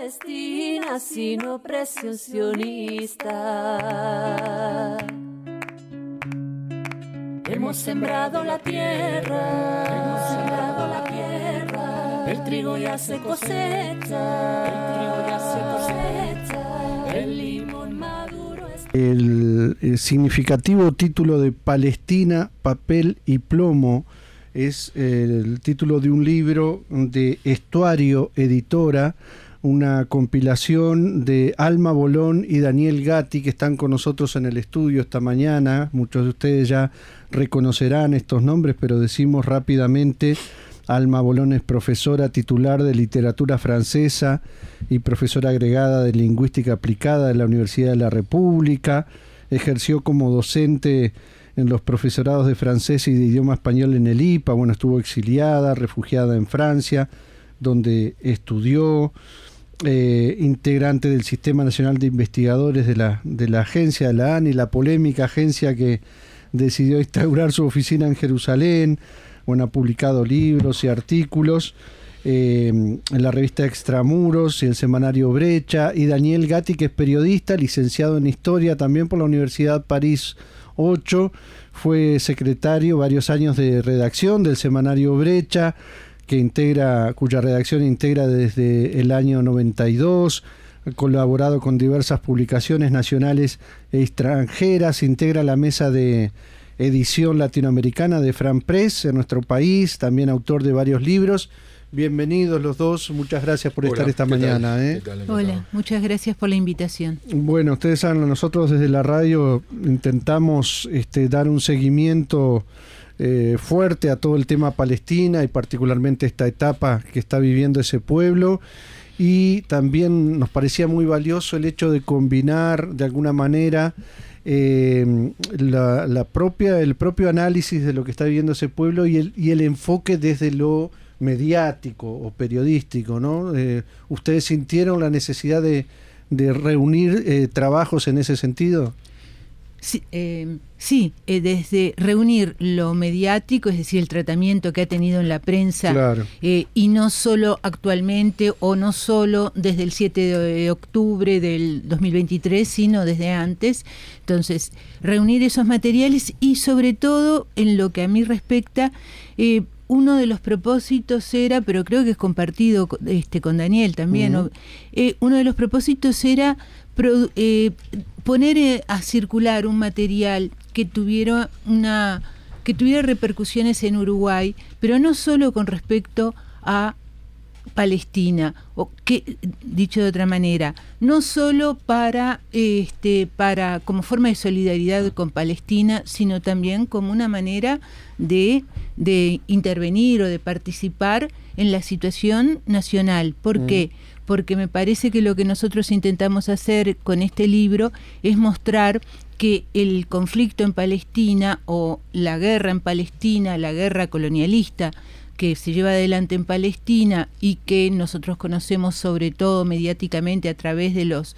Palestina, sino presión sionista. Hemos sembrado la tierra, el trigo ya se cosecha, el limón maduro está. El significativo título de Palestina, papel y plomo es el título de un libro de Estuario Editora, una compilación de Alma Bolón y Daniel Gatti, que están con nosotros en el estudio esta mañana. Muchos de ustedes ya reconocerán estos nombres, pero decimos rápidamente. Alma Bolón es profesora titular de literatura francesa y profesora agregada de lingüística aplicada de la Universidad de la República. Ejerció como docente en los profesorados de francés y de idioma español en el IPA. Bueno, estuvo exiliada, refugiada en Francia, donde estudió. Integrante del Sistema Nacional de Investigadores de la agencia, de la ANI, la polémica agencia que decidió instaurar su oficina en Jerusalén. Bueno, ha publicado libros y artículos en la revista Extramuros y el semanario Brecha. Y Daniel Gatti, que es periodista, licenciado en Historia también por la Universidad París 8, fue secretario varios años de redacción del semanario Brecha, cuya redacción integra desde el año 92, ha colaborado con diversas publicaciones nacionales e extranjeras, integra la mesa de edición latinoamericana de Fran Press en nuestro país, también autor de varios libros. Bienvenidos los dos, muchas gracias por estar esta mañana. Hola, muchas gracias por la invitación. Bueno, ustedes saben, nosotros desde la radio intentamos dar un seguimiento fuerte a todo el tema Palestina y particularmente esta etapa que está viviendo ese pueblo, y también nos parecía muy valioso el hecho de combinar de alguna manera el propio análisis de lo que está viviendo ese pueblo y el enfoque desde lo mediático o periodístico, ¿no? ¿Ustedes sintieron la necesidad de reunir trabajos en ese sentido? Sí, desde reunir lo mediático, es decir, el tratamiento que ha tenido en la prensa, claro. Y no solo actualmente o no solo desde el 7 de octubre del 2023, sino desde antes. Entonces, reunir esos materiales y sobre todo, en lo que a mí respecta, uno de los propósitos era, pero creo que es compartido con Daniel también, ¿no? Uno de los propósitos era poner a circular un material que tuviera repercusiones en Uruguay, pero no solo con respecto a Palestina, o que, dicho de otra manera, no solo para como forma de solidaridad con Palestina, sino también como una manera de intervenir o de participar en la situación nacional. ¿Por qué? Porque me parece que lo que nosotros intentamos hacer con este libro es mostrar que el conflicto en Palestina o la guerra en Palestina, la guerra colonialista que se lleva adelante en Palestina y que nosotros conocemos sobre todo mediáticamente a través de los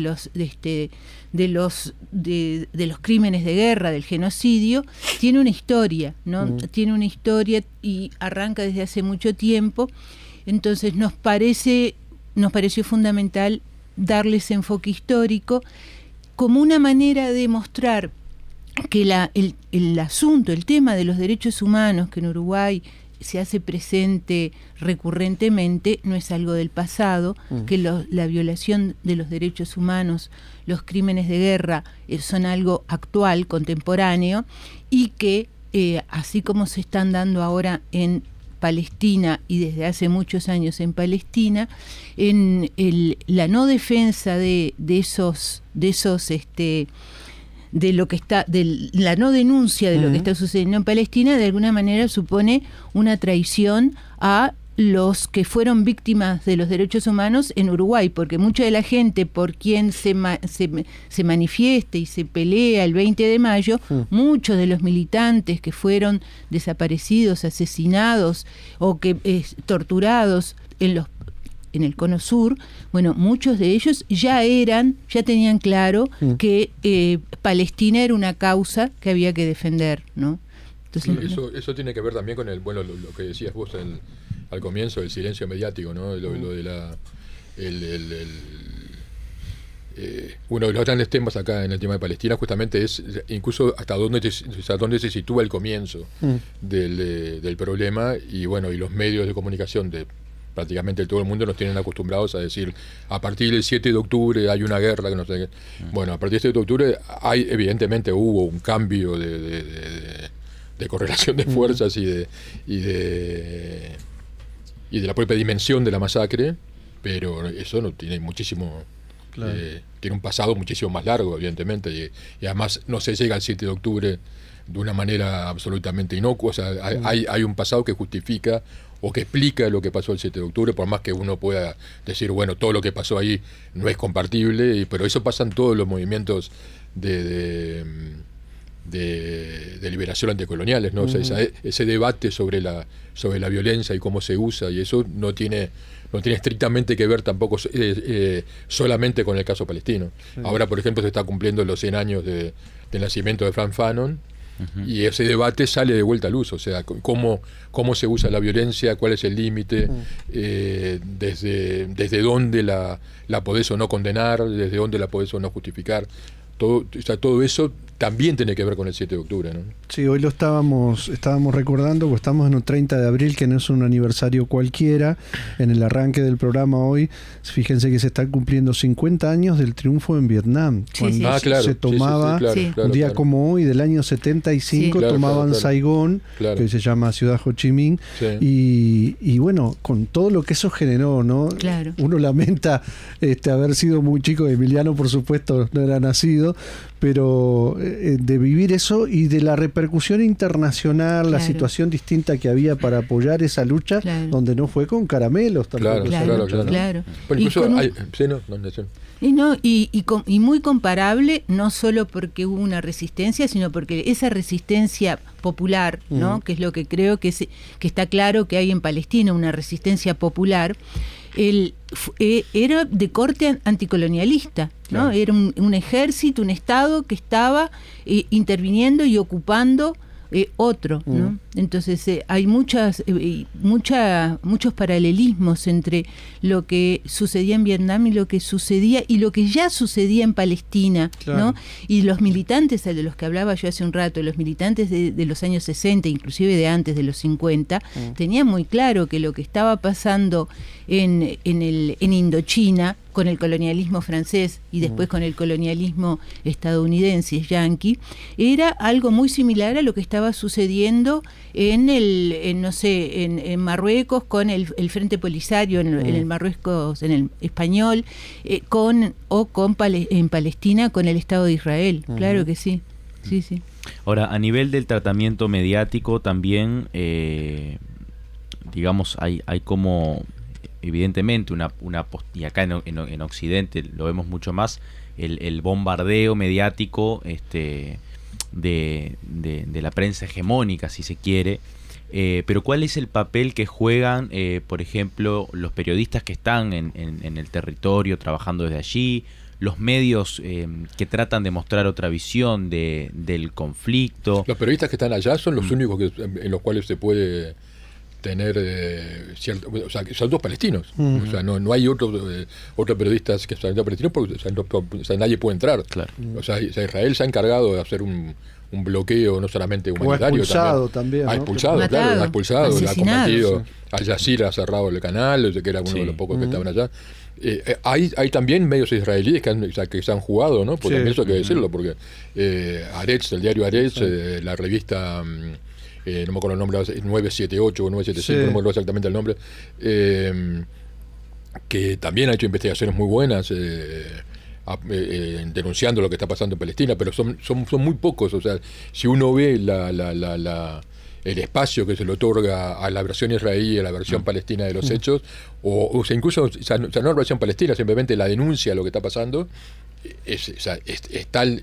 crímenes de guerra, del genocidio, tiene una historia, ¿no? Tiene una historia y arranca desde hace mucho tiempo. Entonces nos pareció fundamental darle ese enfoque histórico como una manera de mostrar que el asunto, el tema de los derechos humanos que en Uruguay se hace presente recurrentemente, no es algo del pasado, que la violación de los derechos humanos, los crímenes de guerra son algo actual, contemporáneo, y que así como se están dando ahora en Palestina y desde hace muchos años en Palestina, en la no defensa de la no denuncia de lo que está sucediendo en Palestina, de alguna manera supone una traición a los que fueron víctimas de los derechos humanos en Uruguay, porque mucha de la gente por quien se manifiesta y se pelea el 20 de mayo, muchos de los militantes que fueron desaparecidos, asesinados o que torturados en el Cono Sur, bueno, muchos de ellos ya tenían claro que Palestina era una causa que había que defender, ¿no? Entonces, eso tiene que ver también con lo que decías vos al comienzo, del silencio mediático, ¿no? Lo de uno de los grandes temas acá en el tema de Palestina justamente es incluso hasta dónde se sitúa el comienzo del problema, y bueno, y los medios de comunicación de prácticamente todo el mundo nos tienen acostumbrados a decir a partir del 7 de octubre hay una guerra que no sé qué. Bueno, a partir del 7 de octubre evidentemente hubo un cambio de correlación de fuerzas y de la propia dimensión de la masacre, pero eso no tiene muchísimo. Claro. Tiene un pasado muchísimo más largo, evidentemente, y además no se llega al 7 de octubre de una manera absolutamente inocua. O sea, hay un pasado que justifica o que explica lo que pasó el 7 de octubre, por más que uno pueda decir, bueno, todo lo que pasó ahí no es compartible, pero eso pasa en todos los movimientos de liberación anticoloniales, ¿no? O sea, ese debate sobre la violencia y cómo se usa, y eso no tiene estrictamente que ver tampoco solamente con el caso palestino. Sí. Ahora, por ejemplo, se está cumpliendo los 100 años del nacimiento de Frantz Fanon, y ese debate sale de vuelta a luz, o sea, cómo se usa la violencia, cuál es el límite, desde dónde la podés o no condenar, desde dónde la podés o no justificar. Todo eso también tiene que ver con el 7 de octubre, ¿no? Sí, hoy lo estábamos recordando, porque estamos en un 30 de abril, que no es un aniversario cualquiera. En el arranque del programa hoy, fíjense que se están cumpliendo 50 años del triunfo en Vietnam. Cuando se tomaba un día como hoy, del año 75, tomaban Saigón, que se llama Ciudad Ho Chi Minh, y bueno, con todo lo que eso generó, ¿no? Claro. Uno lamenta haber sido muy chico. Emiliano, por supuesto, no era nacido, pero de vivir eso y de la repercusión internacional, la situación distinta que había para apoyar esa lucha, donde no fue con caramelos tampoco. Claro. Bueno, incluso y muy comparable, no solo porque hubo una resistencia, sino porque esa resistencia popular, ¿no? Que es lo que creo que está claro que hay en Palestina, una resistencia popular. Era de corte anticolonialista, ¿no? Claro. Era un ejército, un Estado que estaba interviniendo y ocupando otro, ¿no? Entonces hay muchos paralelismos entre lo que sucedía en Vietnam y lo que ya sucedía en Palestina, ¿no? Y los militantes de los que hablaba yo hace un rato, los militantes de los años 60, inclusive de antes de los 50, tenían muy claro que lo que estaba pasando en Indochina, con el colonialismo francés y después con el colonialismo estadounidense, yanqui, era algo muy similar a lo que estaba sucediendo en Marruecos con el Frente Polisario, en el Marruecos, en el español, en Palestina con el Estado de Israel. Claro que sí. Sí. Ahora, a nivel del tratamiento mediático también, digamos, hay como evidentemente y acá en Occidente lo vemos mucho más, el bombardeo mediático de la prensa hegemónica, si se quiere, pero ¿cuál es el papel que juegan, por ejemplo, los periodistas que están en el territorio trabajando desde allí, los medios que tratan de mostrar otra visión del conflicto? Los periodistas que están allá son los únicos en los cuales se puede tener o sea, son dos palestinos, o sea, no hay otros periodistas que son palestinos, porque nadie puede entrar. Claro. O sea, Israel se ha encargado de hacer un bloqueo no solamente humanitario, también, ¿no? ha expulsado, ha combatido. Al Jazeera ha cerrado el canal, que era uno de los pocos que estaban allá. Hay también medios israelíes que se han jugado, ¿no? Porque eso hay que decirlo, porque Haaretz, el diario Haaretz, la revista no me acuerdo el nombre, 978 o 975, no me acuerdo exactamente el nombre, que también ha hecho investigaciones muy buenas denunciando lo que está pasando en Palestina, pero son muy pocos. O sea, si uno ve el espacio que se le otorga a la versión israelí y a la versión palestina de los hechos, o sea, incluso no la versión palestina, simplemente la denuncia de lo que está pasando, es tal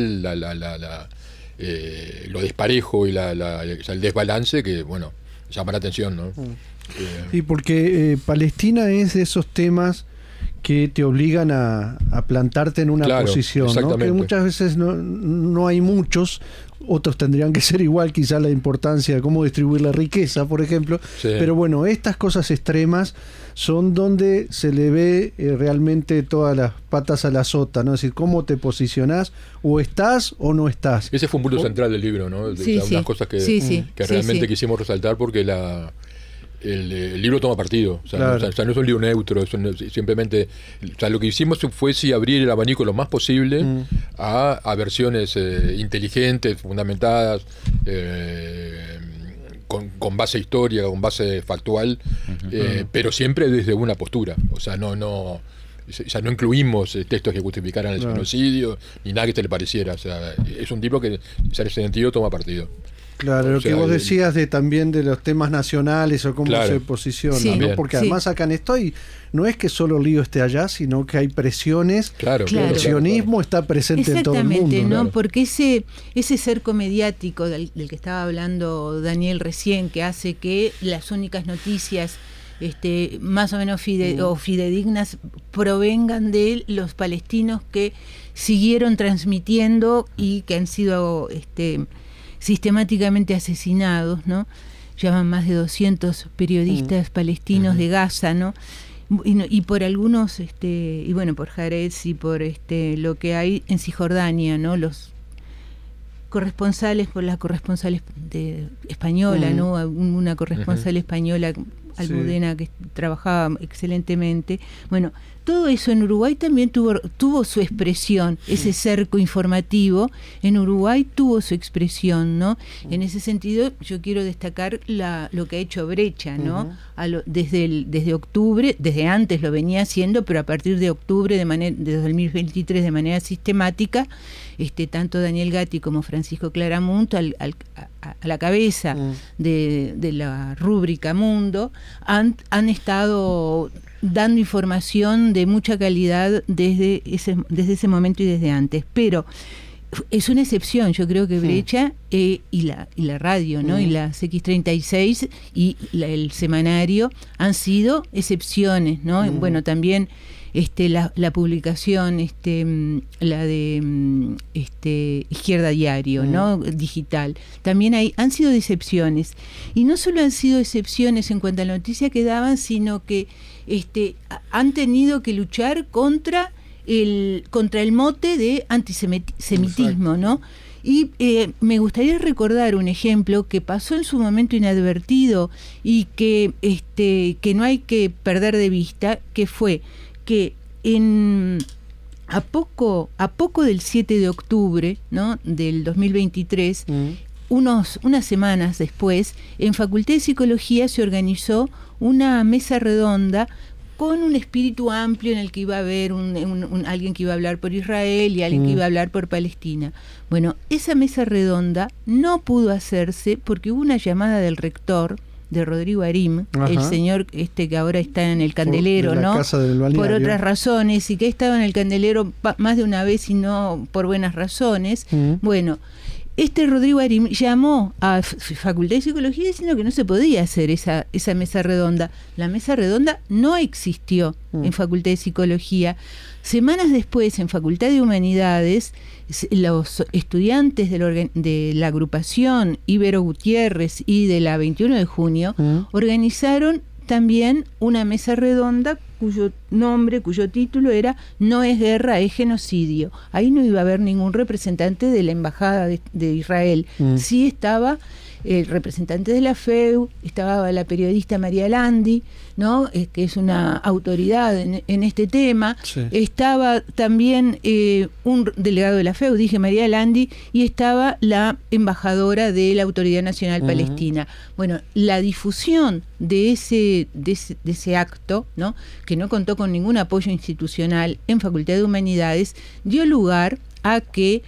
lo desparejo y el desbalance que, bueno, llama la atención, ¿no? Sí, porque Palestina es de esos temas que te obligan a plantarte en una posición, ¿no? Que muchas veces no hay muchos, otros tendrían que ser igual, quizá la importancia de cómo distribuir la riqueza, por ejemplo, pero bueno, estas cosas extremas son donde se le ve realmente todas las patas a la sota, ¿no? Es decir, cómo te posicionás, o estás o no estás. Ese fue un punto central del libro, ¿no? Unas cosas que realmente quisimos resaltar, porque el libro toma partido, o sea, claro. no es un libro neutro, simplemente, o sea, lo que hicimos fue abrir el abanico lo más posible a versiones inteligentes, fundamentadas, con base histórica, con base factual, pero siempre desde una postura, o sea, no incluimos textos que justificaran el genocidio, ni nada que te le pareciera, o sea, es un libro que en ese sentido toma partido. Claro, lo que vos decías también de los temas nacionales o cómo se posiciona, ¿no? Porque además acá en Estoy no es que solo el lío esté allá, sino que hay presiones. El sionismo está presente en todo el mundo. Exactamente, ¿no? Porque ese cerco mediático del que estaba hablando Daniel recién, que hace que las únicas noticias más o menos fidedignas provengan de los palestinos que siguieron transmitiendo y que han sido sistemáticamente asesinados, ¿no? Llaman más de 200 periodistas palestinos de Gaza, ¿no? Y por algunos, y bueno, por Haaretz y por lo que hay en Cisjordania, ¿no? Los corresponsales, por las corresponsales española, ¿no? Una corresponsal española, Almudena, que trabajaba excelentemente. Bueno, todo eso en Uruguay también tuvo su expresión, ese cerco informativo en Uruguay tuvo su expresión, ¿no? En ese sentido yo quiero destacar lo que ha hecho Brecha, ¿no? Desde octubre, desde antes lo venía haciendo, pero a partir de octubre de 2023 de manera sistemática, tanto Daniel Gatti como Francisco Claramunt a la cabeza de la rúbrica Mundo han estado dando información de mucha calidad desde ese momento y desde antes, pero es una excepción. Yo creo que Brecha y la radio, ¿no? Y la CX36 y el semanario han sido excepciones, ¿no? Bueno, también la publicación, la de Izquierda Diario, ¿no? Digital, también han sido excepciones, y no solo han sido excepciones en cuanto a la noticia que daban, sino que han tenido que luchar contra el mote de antisemitismo, ¿no? Y me gustaría recordar un ejemplo que pasó en su momento inadvertido y que no hay que perder de vista, que fue que a poco del 7 de octubre, ¿no? Del 2023, unas semanas después, en Facultad de Psicología se organizó una mesa redonda con un espíritu amplio en el que iba a haber alguien que iba a hablar por Israel y alguien que iba a hablar por Palestina. Bueno, esa mesa redonda no pudo hacerse porque hubo una llamada del rector, de Rodrigo Arim, el señor que ahora está en el Candelero, ¿no? Casa del Balneario. Por otras razones, y que ha estado en el Candelero más de una vez y no por buenas razones. Bueno, Rodrigo Arim llamó a Facultad de Psicología diciendo que no se podía hacer esa mesa redonda. La mesa redonda no existió en Facultad de Psicología. Semanas después, en Facultad de Humanidades, los estudiantes de la agrupación Ibero Gutiérrez y de la 21 de junio organizaron también una mesa redonda cuyo título era "No es guerra, es genocidio". Ahí no iba a haber ningún representante de la Embajada de Israel. Sí estaba el representante de la FEU, estaba la periodista María Landi, ¿no? Que es una autoridad en este tema. Estaba también un delegado de la FEU, dije María Landi, y estaba la embajadora de la Autoridad Nacional Palestina. Bueno, la difusión de ese acto, ¿no? Que no contó con ningún apoyo institucional en Facultad de Humanidades, dio lugar a que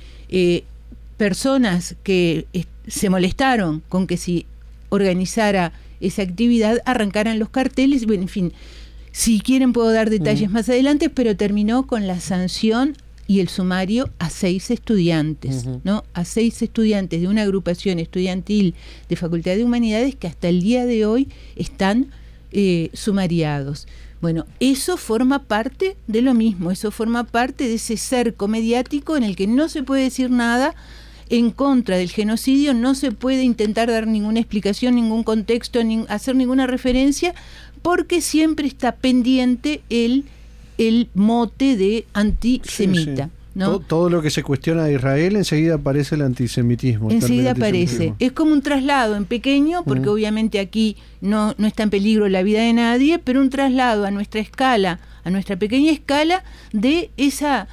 personas que se molestaron con que se organizara esa actividad arrancaran los carteles. Bueno, en fin, si quieren puedo dar detalles más adelante, pero terminó con la sanción y el sumario a 6 estudiantes, ¿no? A 6 estudiantes de una agrupación estudiantil de Facultad de Humanidades que hasta el día de hoy están sumariados. Bueno, eso forma parte de lo mismo, eso forma parte de ese cerco mediático en el que no se puede decir nada en contra del genocidio, no se puede intentar dar ninguna explicación, ningún contexto, hacer ninguna referencia, porque siempre está pendiente el mote de antisemita. Sí, sí. ¿No? Todo lo que se cuestiona de Israel, enseguida aparece el antisemitismo. Enseguida aparece. Es como un traslado en pequeño, porque obviamente aquí no está en peligro la vida de nadie, pero un traslado a nuestra escala, a nuestra pequeña escala, de esa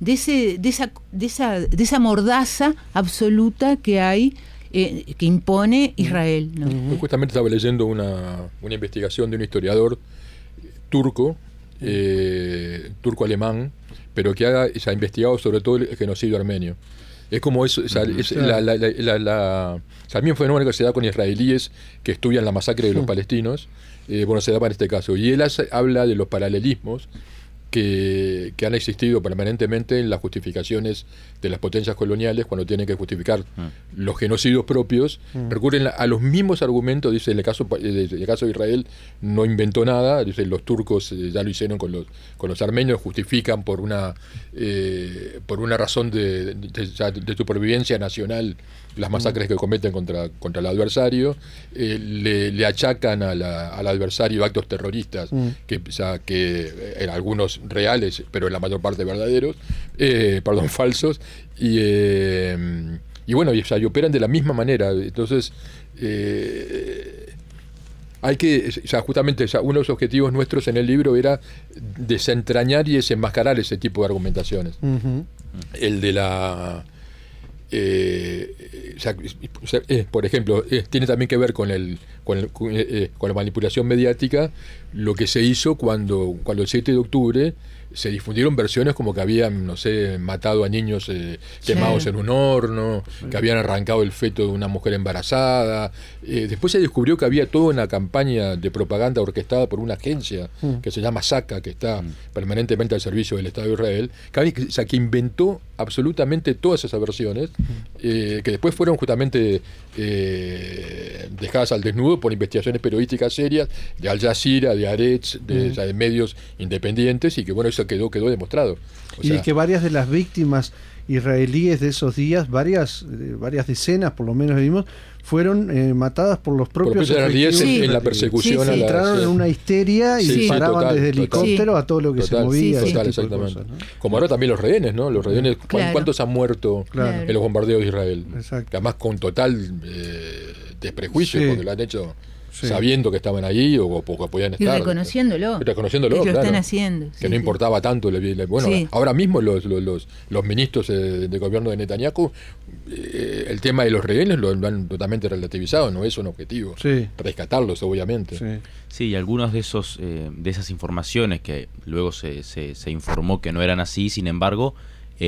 mordaza absoluta que hay, que impone Israel, ¿no? Yo justamente estaba leyendo una investigación de un historiador turco-alemán, pero que ha investigado sobre todo el genocidio armenio. Es como eso, también un fenómeno que se da con israelíes que estudian la masacre de los palestinos, se da para este caso. Y él habla de los paralelismos que han existido permanentemente en las justificaciones de las potencias coloniales cuando tienen que justificar los genocidios propios. Recurren a los mismos argumentos. Dice, en el caso de Israel no inventó nada. Dice, los turcos ya lo hicieron con los armenios, justifican por una razón de supervivencia nacional las masacres que cometen contra el adversario. Le achacan al adversario actos terroristas que algunos reales, pero en la mayor parte verdaderos, falsos, y operan de la misma manera. Entonces hay que, justamente uno de los objetivos nuestros en el libro era desentrañar y desenmascarar ese tipo de argumentaciones. El de la por ejemplo, tiene también que ver con la manipulación mediática, lo que se hizo cuando el 7 de octubre se difundieron versiones como que habían, matado a niños quemados en un horno, que habían arrancado el feto de una mujer embarazada. Después se descubrió que había toda una campaña de propaganda orquestada por una agencia que se llama SACA, que está permanentemente al servicio del Estado de Israel, que inventó absolutamente todas esas versiones, que después fueron justamente dejadas al desnudo por investigaciones periodísticas serias de Al Jazeera, de Haaretz, de medios independientes, y que eso quedó demostrado. Y que varias de las víctimas israelíes de esos días, varias decenas por lo menos vimos, fueron matadas por los propios israelíes en la persecución. Entraron en una histeria y disparaban desde helicóptero a todo lo que se movía. Exactamente. Cosas, ¿no? Como ahora también los rehenes, ¿no? Los rehenes, ¿cuántos han muerto en los bombardeos de Israel? Exacto. Que además con total desprejuicio, porque lo han hecho Sí. sabiendo que estaban allí o que podían estar. Y reconociéndolo. Que lo claro, están haciendo. Que no importaba tanto. Ahora mismo los ministros del gobierno de Netanyahu, el tema de los rehenes lo han totalmente relativizado. No es un objetivo. Sí. Rescatarlos, obviamente. Sí, y algunos de esas informaciones que luego se informó que no eran así, sin embargo,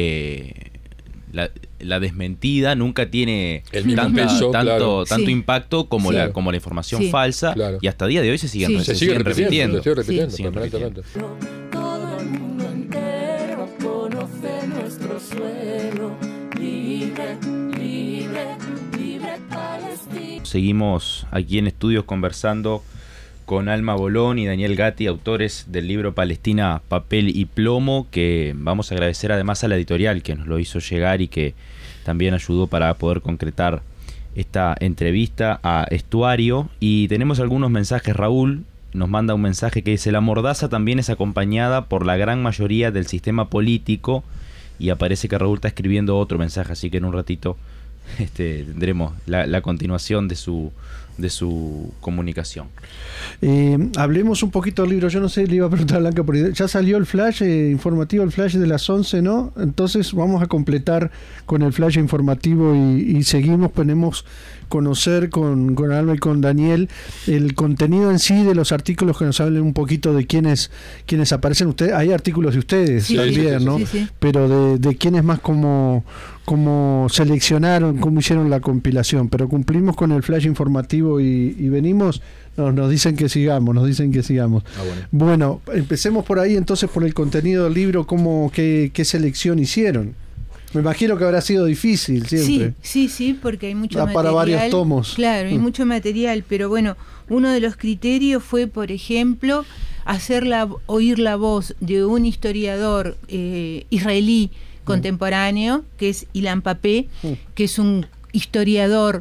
la desmentida nunca tiene tanto impacto como la información falsa, y hasta el día de hoy se siguen repitiendo. Todo el mundo entero conoce nuestro suelo, libre, libre, libre Palestina. Seguimos aquí en estudios conversando con Alma Bolón y Daniel Gatti, autores del libro Palestina, Papel y Plomo, que vamos a agradecer además a la editorial que nos lo hizo llegar y que también ayudó para poder concretar esta entrevista a Estuario. Y tenemos algunos mensajes. Raúl nos manda un mensaje que dice: la mordaza también es acompañada por la gran mayoría del sistema político, y aparece que Raúl está escribiendo otro mensaje, así que en un ratito tendremos la continuación de su comunicación. Hablemos un poquito del libro. Yo no sé, le iba a preguntar a Blanca, ya salió el flash informativo, el flash de las 11, ¿no? Entonces vamos a completar con el flash informativo y seguimos. Podemos conocer con Alma y con Daniel el contenido en sí de los artículos, que nos hablen un poquito de quiénes aparecen. Ustedes, hay artículos de ustedes también, ¿no? Sí. Pero de quiénes más, como seleccionaron, cómo hicieron la compilación. Pero cumplimos con el flash informativo y venimos. Nos dicen que sigamos. Bueno, empecemos por ahí entonces, por el contenido del libro. ¿Qué selección hicieron? Me imagino que habrá sido difícil siempre. Sí, porque hay mucho material. Para varios tomos. Claro, hay mucho material, pero bueno, uno de los criterios fue, por ejemplo, oír la voz de un historiador israelí contemporáneo, que es Ilan Papé, que es un historiador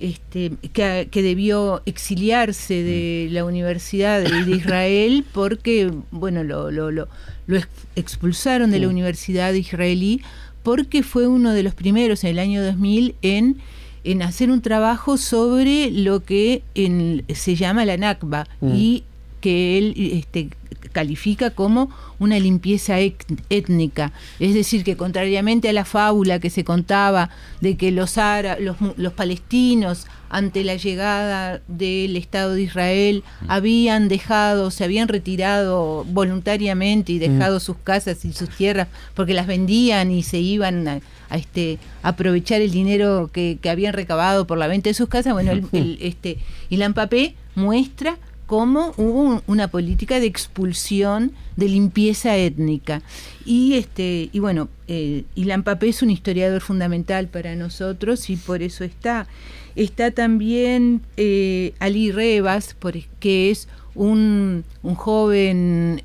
que debió exiliarse de la Universidad de Israel porque, bueno, lo expulsaron de la Universidad israelí porque fue uno de los primeros en el año 2000 en hacer un trabajo sobre lo que se llama la Nakba y que él califica como una limpieza étnica, es decir, que contrariamente a la fábula que se contaba de que los palestinos ante la llegada del Estado de Israel se habían retirado voluntariamente y dejado sus casas y sus tierras porque las vendían y se iban a aprovechar el dinero que habían recabado por la venta de sus casas. Bueno, Ilan Pappé muestra cómo hubo una política de expulsión, de limpieza étnica. Y bueno, Ilan Pappé es un historiador fundamental para nosotros y por eso está también Ali Rebas, que es un joven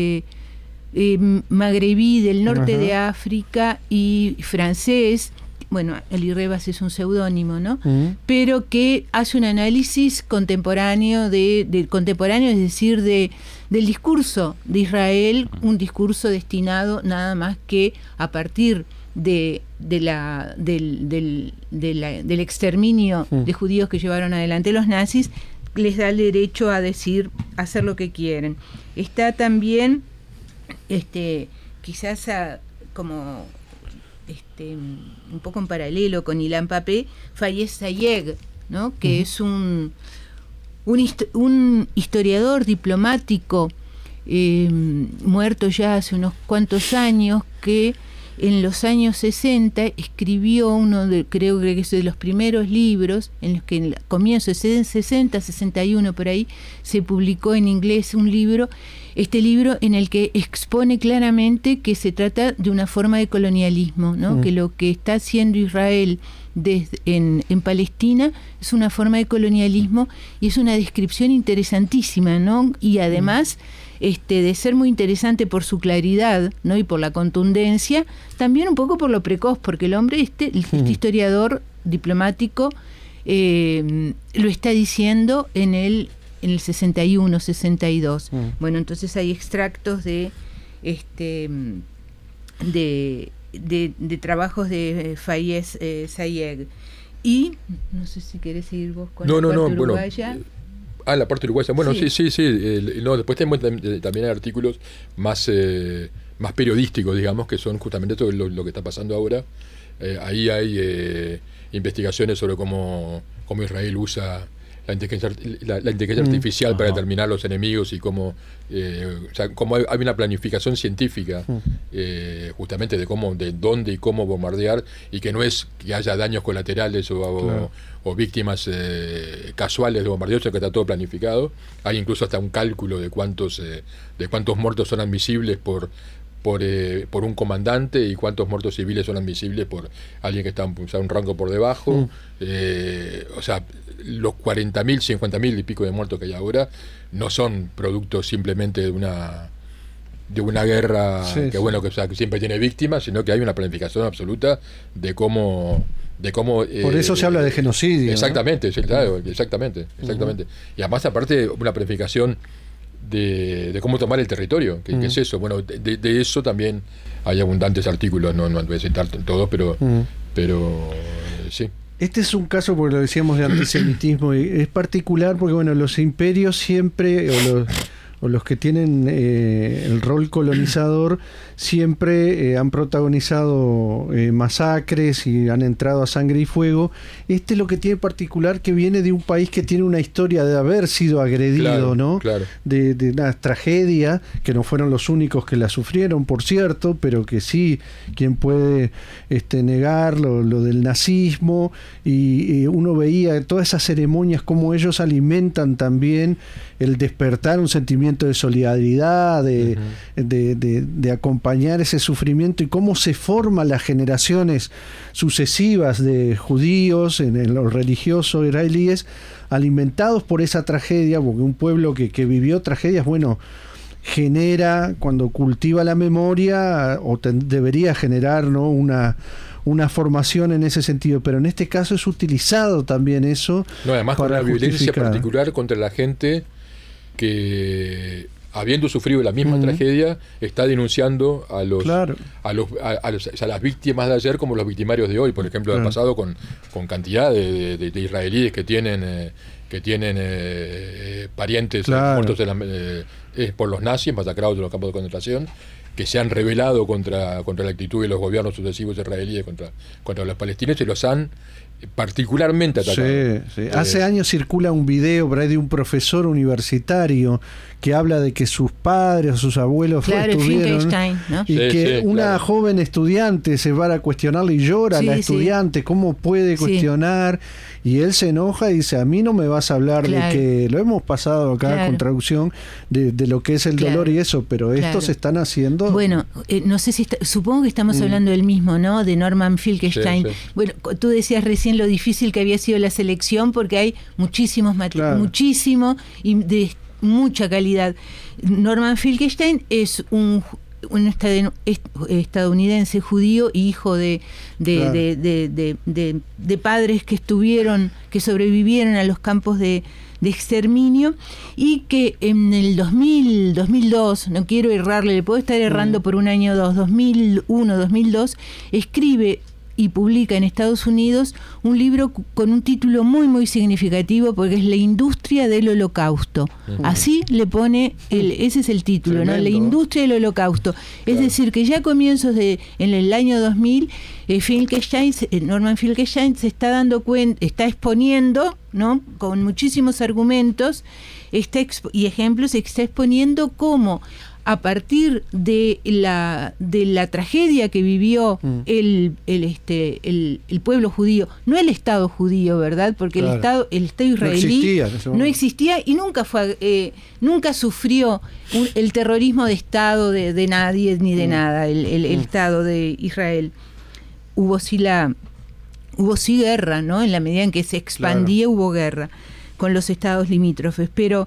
magrebí del norte de África y francés. Bueno, Ali Rebas es un seudónimo, ¿no? Pero que hace un análisis contemporáneo contemporáneo, es decir, del discurso de Israel, un discurso destinado nada más que a partir del exterminio de judíos que llevaron adelante los nazis, les da el derecho a hacer lo que quieren. Está también, quizás como un poco en paralelo con Ilan Pappé, Fayez Sayegh, ¿no? Que es un historiador diplomático muerto ya hace unos cuantos años, que en los años 60 escribió creo que es de los primeros libros en los que en el comienzo de 60, 61 por ahí, se publicó en inglés un libro en el que expone claramente que se trata de una forma de colonialismo, ¿no? Que lo que está haciendo Israel en Palestina es una forma de colonialismo y es una descripción interesantísima, ¿no? Y además de ser muy interesante por su claridad, ¿no? Y por la contundencia, también un poco por lo precoz, porque el hombre, este historiador diplomático, lo está diciendo en el 61, 62. Bueno, entonces hay extractos de trabajos de Fayez Sayegh. Y no sé si querés seguir vos con la parte uruguaya. Bueno, la parte uruguaya. Bueno, sí. Después tenemos también artículos más periodísticos, digamos, que son justamente todo lo que está pasando ahora. Ahí hay investigaciones sobre cómo Israel usa la inteligencia artificial para determinar los enemigos y cómo hay una planificación científica justamente de dónde y cómo bombardear, y que no es que haya daños colaterales o víctimas casuales de bombardeo, sino que está todo planificado. Hay incluso hasta un cálculo de cuántos muertos son admisibles por un comandante y cuántos muertos civiles son admisibles por alguien que está un rango por debajo. O sea, los 40.000, 50.000 y pico de muertos que hay ahora no son producto simplemente de una guerra que siempre tiene víctimas, sino que hay una planificación absoluta de cómo por eso se habla de genocidio. Exactamente, ¿no? Claro, exactamente. Y además, aparte, una planificación de cómo tomar el territorio, que es eso. Bueno, de eso también hay abundantes artículos, no voy a citar todos, pero sí. Este es un caso, porque lo decíamos, de antisemitismo, y es particular porque, bueno, los imperios siempre, o los que tienen el rol colonizador, siempre han protagonizado masacres y han entrado a sangre y fuego. Este es lo que tiene particular, que viene de un país que tiene una historia de haber sido agredido, claro, ¿no? Claro. De una tragedia, que no fueron los únicos que la sufrieron, por cierto, pero que sí, quien puede negar lo del nazismo, y uno veía todas esas ceremonias, como ellos alimentan también el despertar un sentimiento de solidaridad, de acompañar ese sufrimiento, y cómo se forman las generaciones sucesivas de judíos en los religiosos israelíes, alimentados por esa tragedia, porque un pueblo que vivió tragedias, bueno, genera, cuando cultiva la memoria, debería generar, ¿no?, una formación en ese sentido, pero en este caso es utilizado también eso. No, además con para la violencia justificar. particular contra la gente que, habiendo sufrido la misma tragedia, está denunciando a las víctimas de ayer como los victimarios de hoy. Por ejemplo, del pasado con cantidad de israelíes que tienen parientes muertos por los nazis, masacrados en los campos de concentración, que se han rebelado contra la actitud de los gobiernos sucesivos israelíes contra los palestinos y los han particularmente atacado. Sí. Hace años circula un video por ahí de un profesor universitario que habla de que sus padres o sus abuelos estuvieron, ¿no? Y que una joven estudiante se va a cuestionarle y llora a la estudiante, ¿cómo puede cuestionar? Y él se enoja y dice, a mí no me vas a hablar de que lo hemos pasado acá con traducción de lo que es el dolor y eso, pero estos están haciendo... Bueno, no sé si supongo que estamos hablando del mismo, ¿no? De Norman Finkelstein. Sí. Bueno, tú decías recién lo difícil que había sido la selección porque hay muchísimo y de mucha calidad. Norman Finkelstein es un estadounidense judío, hijo de padres que sobrevivieron a los campos de exterminio, y que en el 2002, no quiero errarle, le puedo estar errando por un año o dos, 2001, 2002, escribe y publica en Estados Unidos un libro con un título muy muy significativo porque es La industria del holocausto. Así le pone, ese es el título, tremendo, ¿no? La industria del holocausto. Es decir, que ya a comienzos en el año 2000, Norman Finkelstein se está dando cuenta, está exponiendo, ¿no? Con muchísimos argumentos y ejemplos, se está exponiendo cómo a partir de la tragedia que vivió el pueblo judío, no el Estado judío, ¿verdad? Porque el Estado israelí no existía y nunca sufrió el terrorismo de Estado de nadie ni de nada, el Estado de Israel. Hubo sí guerra, ¿no? En la medida en que se expandía hubo guerra con los estados limítrofes, pero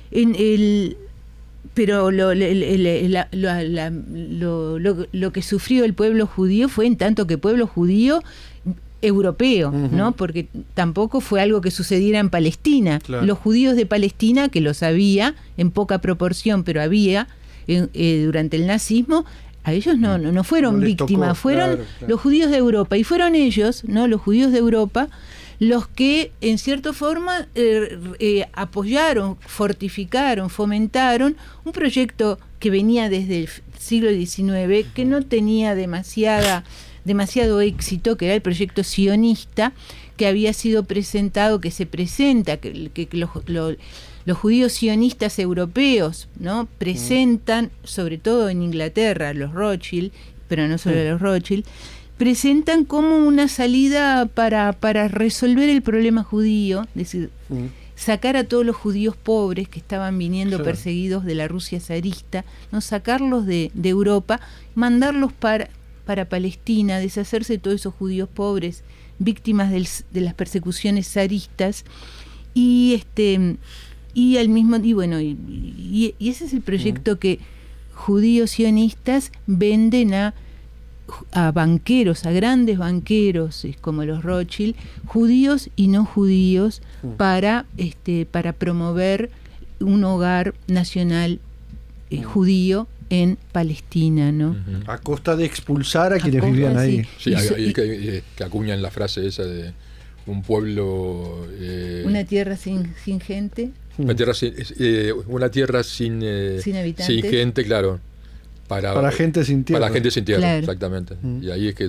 lo que sufrió el pueblo judío fue en tanto que pueblo judío europeo, ¿no? Porque tampoco fue algo que sucediera en Palestina. Los judíos de Palestina, que los había en poca proporción, pero había durante el nazismo, a ellos no fueron víctimas, fueron los judíos de Europa, y fueron ellos, ¿no? Los judíos de Europa, los que en cierta forma apoyaron, fortificaron, fomentaron un proyecto que venía desde el siglo XIX, que no tenía demasiado éxito, que era el proyecto sionista, que había sido presentado, que se presenta, que los judíos sionistas europeos, ¿no? Presentan, sobre todo en Inglaterra, los Rothschild, pero no solo los Rothschild, presentan como una salida para resolver el problema judío, es decir, sacar a todos los judíos pobres que estaban viniendo perseguidos de la Rusia zarista, no sacarlos de Europa, mandarlos para Palestina, deshacerse de todos esos judíos pobres, víctimas de las persecuciones zaristas, y al mismo y ese es el proyecto que judíos sionistas venden a banqueros, a grandes banqueros como los Rothschild, judíos y no judíos, para promover un hogar nacional judío en Palestina, ¿no? A costa de expulsar a quienes vivían ahí. Sí, que acuñan la frase esa de un pueblo... una tierra sin gente. Una tierra sin habitantes. Sin gente, claro. Para gente sin tierra. Para gente sin tierra, exactamente. Y ahí es que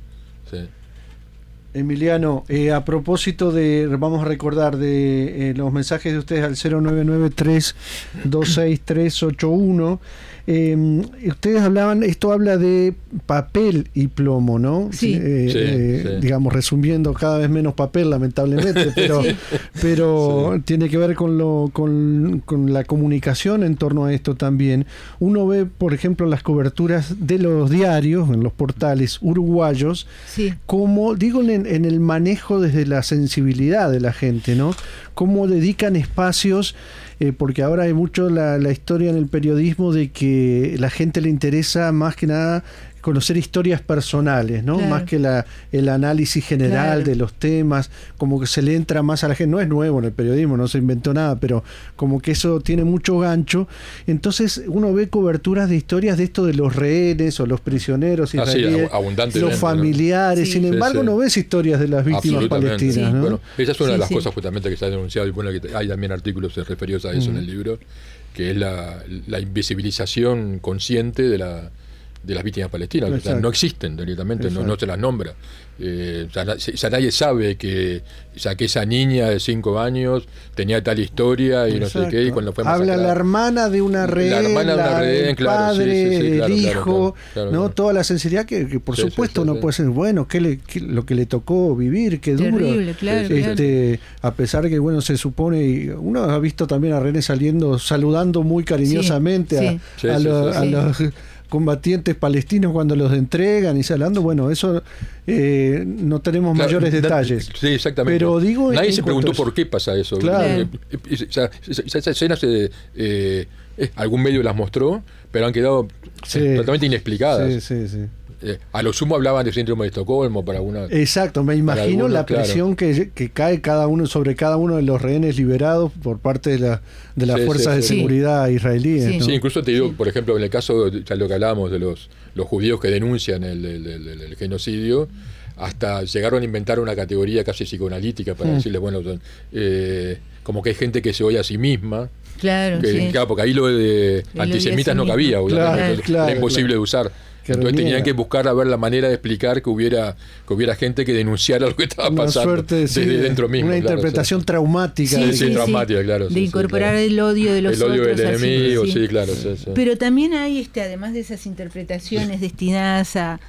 Emiliano, a propósito vamos a recordar de los mensajes de ustedes al 099-326-381. Ustedes hablaban, esto habla de papel y plomo, ¿no? Sí. Digamos, resumiendo, cada vez menos papel, lamentablemente, pero tiene que ver con la comunicación en torno a esto también. Uno ve, por ejemplo, las coberturas de los diarios, en los portales uruguayos, como, digo, en el manejo desde la sensibilidad de la gente, ¿no? Cómo dedican espacios, porque ahora hay mucho la historia en el periodismo de que la gente le interesa más que nada conocer historias personales, ¿no? Claro. Más que el análisis general de los temas, como que se le entra más a la gente. No es nuevo en el periodismo, no se inventó nada, pero como que eso tiene mucho gancho. Entonces uno ve coberturas de historias de esto de los rehenes o los prisioneros israelíes, los familiares. Sí. Sin embargo, no ves historias de las víctimas palestinas, ¿no? Bueno, esa es una de las cosas justamente que se ha denunciado, y bueno, que hay también artículos referidos a eso en el libro, que es la invisibilización consciente de las víctimas palestinas. O sea, no existen directamente, no se las nombra. Nadie sabe que esa niña de 5 años tenía tal historia y no sé qué, y cuando fue masacrada. Habla la hermana de una rehén, el padre, el hijo, ¿no? Toda la sensibilidad que por supuesto uno puede ser, bueno, lo que le tocó vivir, qué duro. Terrible, claro. A pesar de que, bueno, se supone, y uno ha visto también a rehenes saludando muy cariñosamente a los combatientes palestinos cuando los entregan y hablando, bueno, eso no tenemos mayores detalles. Sí, exactamente. Pero digo, nadie se preguntó por qué pasa eso. Claro. Esas escenas algún medio las mostró, pero han quedado totalmente inexplicadas. Sí. A lo sumo hablaban de síndrome de Estocolmo para alguna. Exacto, me imagino algunos, la presión que cae sobre cada uno de los rehenes liberados por parte de las fuerzas de seguridad israelíes. Sí, incluso te digo, por ejemplo, en el caso, ya lo que hablábamos de los judíos que denuncian el genocidio, hasta llegaron a inventar una categoría casi psicoanalítica para decirles, bueno, como que hay gente que se oye a sí misma. Claro, claro, porque ahí lo de antisemitas no cabía, era imposible de usar. Entonces tenían que buscar a ver la manera de explicar que hubiera gente que denunciara lo que estaba pasando desde dentro mismo. Una interpretación traumática. Traumática, claro. De incorporar el odio de los otros. El odio del enemigo, claro. Pero también hay, además de esas interpretaciones destinadas a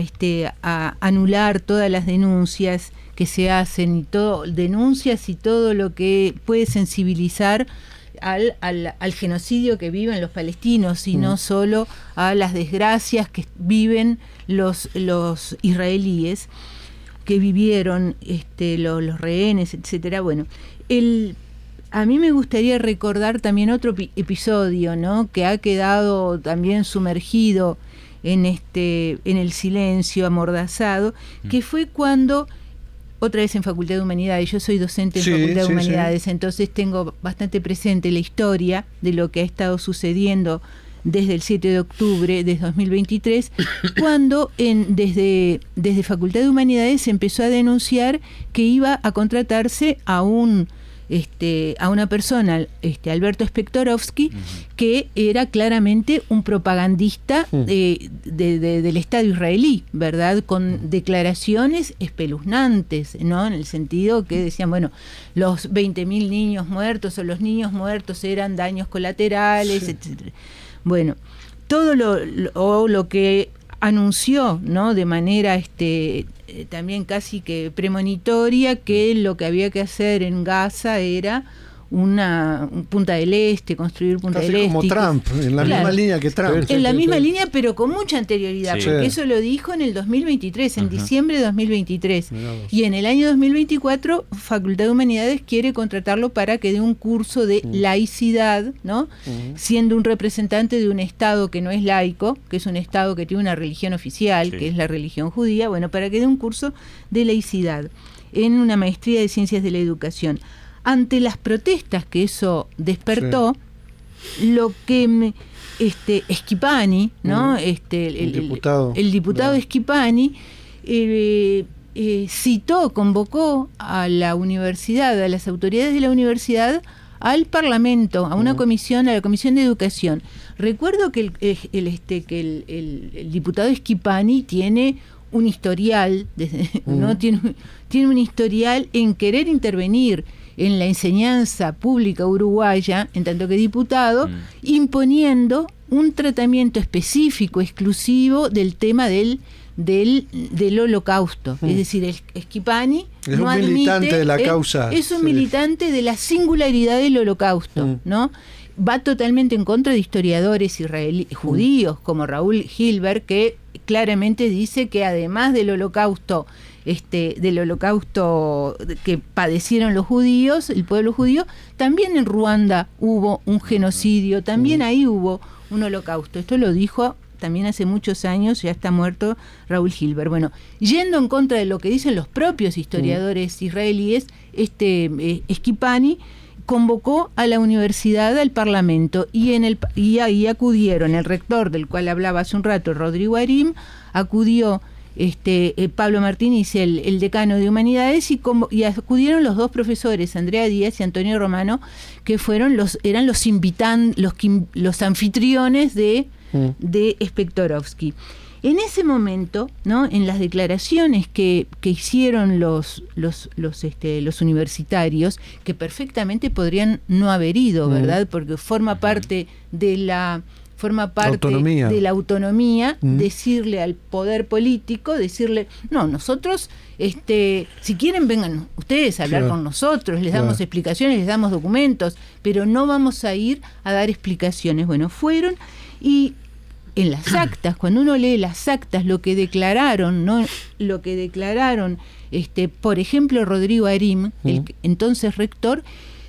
anular todas las denuncias que se hacen, denuncias y todo lo que puede sensibilizar al genocidio que viven los palestinos y no solo a las desgracias que viven los israelíes que vivieron los rehenes, etcétera. Bueno, a mí me gustaría recordar también otro episodio, ¿no?, que ha quedado también sumergido en el silencio, amordazado, que fue cuando, otra vez en Facultad de Humanidades, yo soy docente en Facultad de Humanidades, entonces tengo bastante presente la historia de lo que ha estado sucediendo desde el 7 de octubre de 2023, cuando desde Facultad de Humanidades se empezó a denunciar que iba a contratarse a una persona, Alberto Spektorovsky, que era claramente un propagandista del Estado israelí, ¿verdad? Con declaraciones espeluznantes, ¿no? En el sentido que decían, bueno, los 20.000 niños muertos o los niños muertos eran daños colaterales, etcétera. Bueno, todo lo que anunció, ¿no?, de manera también casi que premonitoria, que lo que había que hacer en Gaza era un Punta del Este, construir Punta del Este. Como Trump, en la misma línea que Trump. En la misma línea, pero con mucha anterioridad, porque eso lo dijo en el 2023, en diciembre de 2023. Y en el año 2024, Facultad de Humanidades quiere contratarlo para que dé un curso de laicidad, ¿no? Siendo un representante de un Estado que no es laico, que es un Estado que tiene una religión oficial, que es la religión judía, bueno, para que dé un curso de laicidad en una maestría de Ciencias de la Educación. Ante las protestas que eso despertó, lo que Schipani, ¿no? El diputado Schipani convocó a la universidad, a las autoridades de la universidad, al Parlamento, a una comisión, a la Comisión de Educación. Recuerdo que el diputado Schipani tiene un historial, ¿no? Tiene un historial en querer intervenir en la enseñanza pública uruguaya, en tanto que diputado, imponiendo un tratamiento específico, exclusivo del tema del holocausto. Es decir, Schipani es un militante de la causa. Es un militante de la singularidad del holocausto, ¿no? Va totalmente en contra de historiadores judíos como Raúl Hilberg, que claramente dice que además del holocausto que padecieron los judíos, el pueblo judío, también en Ruanda hubo un genocidio, también ahí hubo un holocausto. Esto lo dijo también hace muchos años, ya está muerto Raúl Hilberg. Bueno, yendo en contra de lo que dicen los propios historiadores israelíes, Schipani convocó a la universidad, al parlamento, y ahí acudieron el rector, del cual hablaba hace un rato, Rodrigo Arim, acudió Pablo Martínez, el decano de Humanidades, y acudieron los dos profesores, Andrea Díaz y Antonio Romano, que eran los anfitriones de Spektorovsky. En ese momento, ¿no?, en las declaraciones que hicieron los universitarios, que perfectamente podrían no haber ido, ¿verdad? Porque forma parte de la autonomía, decirle al poder político, no, nosotros, si quieren vengan ustedes a hablar con nosotros, les damos explicaciones, les damos documentos, pero no vamos a ir a dar explicaciones. Bueno, fueron, y en las actas, cuando uno lee las actas, lo que declararon, por ejemplo, Rodrigo Arim, el entonces rector,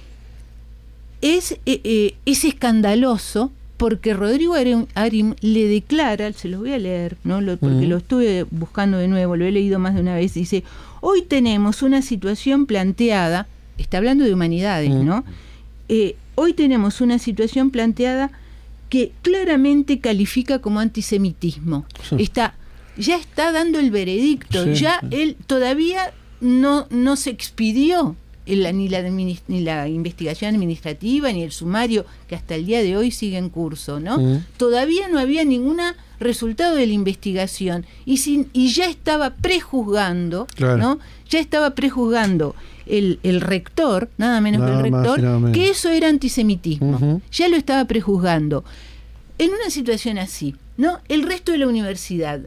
es escandaloso, porque Rodrigo Arim le declara, se los voy a leer, ¿no?, porque lo estuve buscando de nuevo, lo he leído más de una vez, dice: hoy tenemos una situación planteada, está hablando de Humanidades, ¿no? Hoy tenemos una situación planteada que claramente califica como antisemitismo. Ya está dando el veredicto, él todavía no se expidió ni la investigación administrativa, ni el sumario, que hasta el día de hoy sigue en curso, ¿no? Todavía no había ningún resultado de la investigación, y ya estaba prejuzgando, ¿no? Ya estaba prejuzgando el rector, nada menos que el rector, que eso era antisemitismo. Ya lo estaba prejuzgando. En una situación así, ¿no?, al resto de la universidad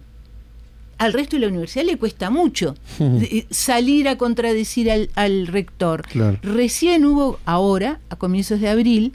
le cuesta mucho salir a contradecir al rector. Claro. Recién hubo ahora, a comienzos de abril,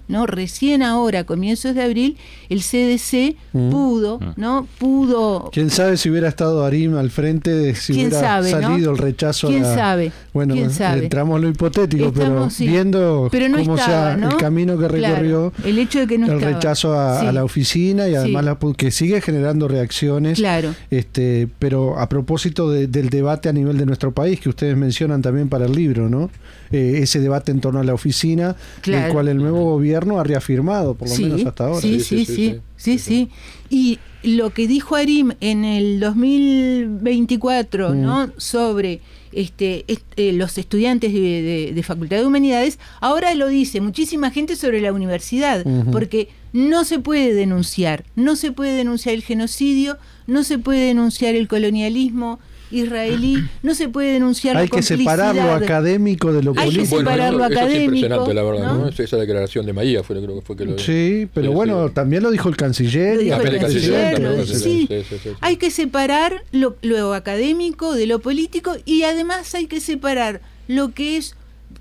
el CDC pudo. ¿Quién sabe si hubiera estado Arim al frente, si hubiera salido el rechazo? ¿Quién sabe? Bueno, entramos en lo hipotético, viendo cómo sea el camino que recorrió, el hecho de que el rechazo a la oficina, y además que sigue generando reacciones. Claro. Pero a propósito del debate a nivel de nuestro país, que ustedes mencionan también para el libro, ¿no? Ese debate en torno a la oficina, el cual el nuevo gobierno ha reafirmado, por lo menos hasta ahora. Sí. Y lo que dijo Arim en el 2024, ¿no?, sobre los estudiantes de Facultad de Humanidades, ahora lo dice muchísima gente sobre la universidad, porque no se puede denunciar el genocidio, no se puede denunciar el colonialismo israelí, no se puede denunciar la complicidad. Hay que separar lo académico de lo político. Hay que separar lo académico. Es impresionante, la verdad, ¿no? Esa declaración de Maía creo que fue que lo dijo. Sí, pero también lo dijo el canciller. Hay que separar lo académico de lo político, y además hay que separar lo que es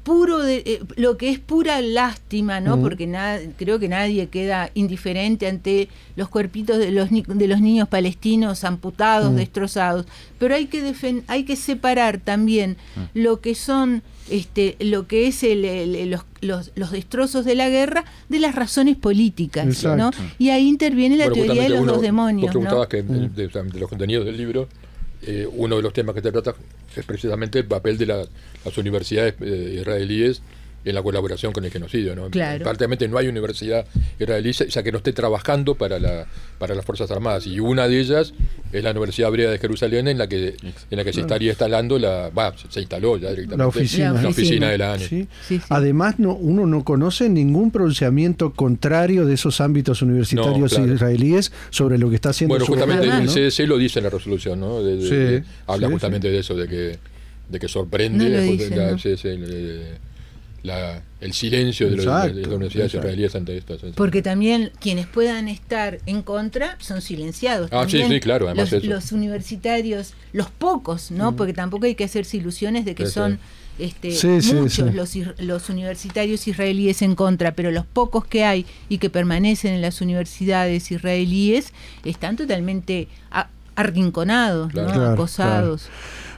pura lástima, ¿no? Porque creo que nadie queda indiferente ante los cuerpitos de los niños palestinos amputados, destrozados, pero hay que separar también lo que son lo que es los destrozos de la guerra de las razones políticas, ¿no? Y ahí interviene la teoría de los dos demonios. Vos preguntabas que de los contenidos del libro, uno de los temas que se trata es precisamente el papel de las universidades israelíes en la colaboración con el genocidio, ¿no? Claro. Prácticamente no hay universidad israelí ya que no esté trabajando para las Fuerzas Armadas, y una de ellas es la Universidad Hebrea de Jerusalén, en la que se estaría instalando se instaló ya directamente la oficina de la ANE. Sí. Además, uno no conoce ningún pronunciamiento contrario de esos ámbitos universitarios israelíes sobre lo que está haciendo. Bueno, justamente el CDC lo dice en la resolución, ¿no? Habla justamente de eso, de que sorprende el silencio de las universidades israelíes ante esto. Porque también quienes puedan estar en contra son silenciados. Sí, claro. Además los universitarios, los pocos, ¿no? Porque tampoco hay que hacerse ilusiones de que son muchos los universitarios israelíes en contra, pero los pocos que hay y que permanecen en las universidades israelíes están totalmente arrinconados, ¿no? Acosados. Claro.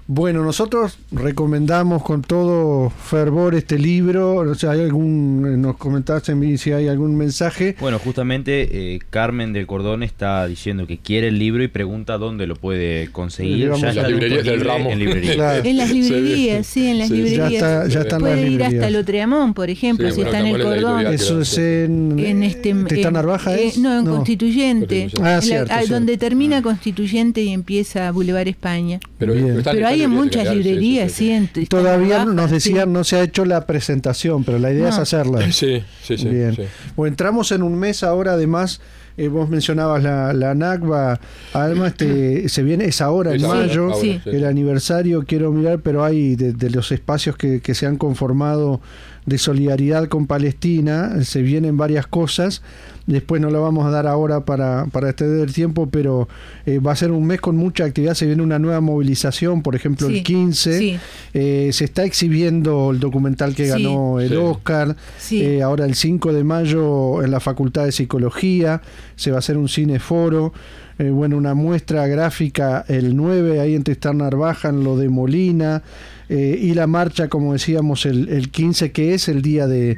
Bueno, nosotros recomendamos con todo fervor este libro. O sea, ¿hay nos comentaste si hay algún mensaje? Bueno, justamente Carmen del Cordón está diciendo que quiere el libro y pregunta dónde lo puede conseguir. Ya está librerías del ramo. En librerías. Claro. En las librerías, sí, en las librerías. Ya están puede las ir librerías. hasta Lotreamón, por ejemplo, Sí, si bueno, está en el ¿cuál es la Cordón. editorial? Eso es en ¿Titán Narvaja es? No, en Constituyente. Cierto, donde cierto. termina Constituyente y empieza Boulevard España. Bien. Pero hay en muchas librerías, sí. Todavía nos decían, no se ha hecho la presentación, pero la idea es hacerla. Sí. Bien. Sí. Bueno, entramos en un mes ahora, además, vos mencionabas la NACBA, además se viene, es ahora, en mayo, sí. el aniversario, quiero mirar, pero hay de los espacios que se han conformado de solidaridad con Palestina, se vienen varias cosas. Después no lo vamos a dar ahora para extender el tiempo, pero va a ser un mes con mucha actividad. Se viene una nueva movilización, por ejemplo, el 15. Sí. Se está exhibiendo el documental que ganó el Oscar. Sí. Ahora el 5 de mayo en la Facultad de Psicología se va a hacer un cineforo. Una muestra gráfica el 9, ahí en Tristar Narvaja, en lo de Molina. Y la marcha, como decíamos, el 15, que es el día de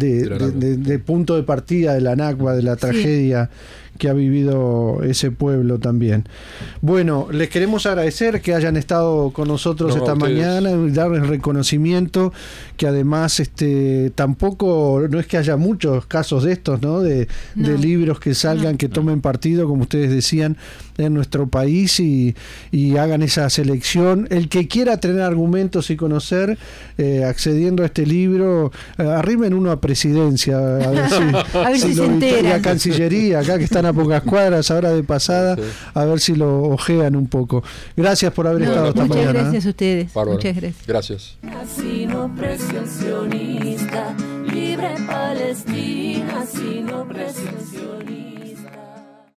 punto de partida de la NACBA, de la tragedia que ha vivido ese pueblo también. Bueno, les queremos agradecer que hayan estado con nosotros esta mañana y darles reconocimiento, que además tampoco, no es que haya muchos casos de estos, ¿no? De libros que salgan, que tomen partido, como ustedes decían, en nuestro país y hagan esa selección. El que quiera tener argumentos y conocer, accediendo a este libro, arrimen uno a Presidencia, a ver si se entera. Y a Cancillería, acá que están a pocas cuadras ahora de pasada, a ver si lo ojean un poco. Gracias por haber estado esta mañana. Muchas gracias a ustedes. Bárbaro. Muchas gracias. Gracias. Sino presión sionista, libre Palestina, sino presión sionista.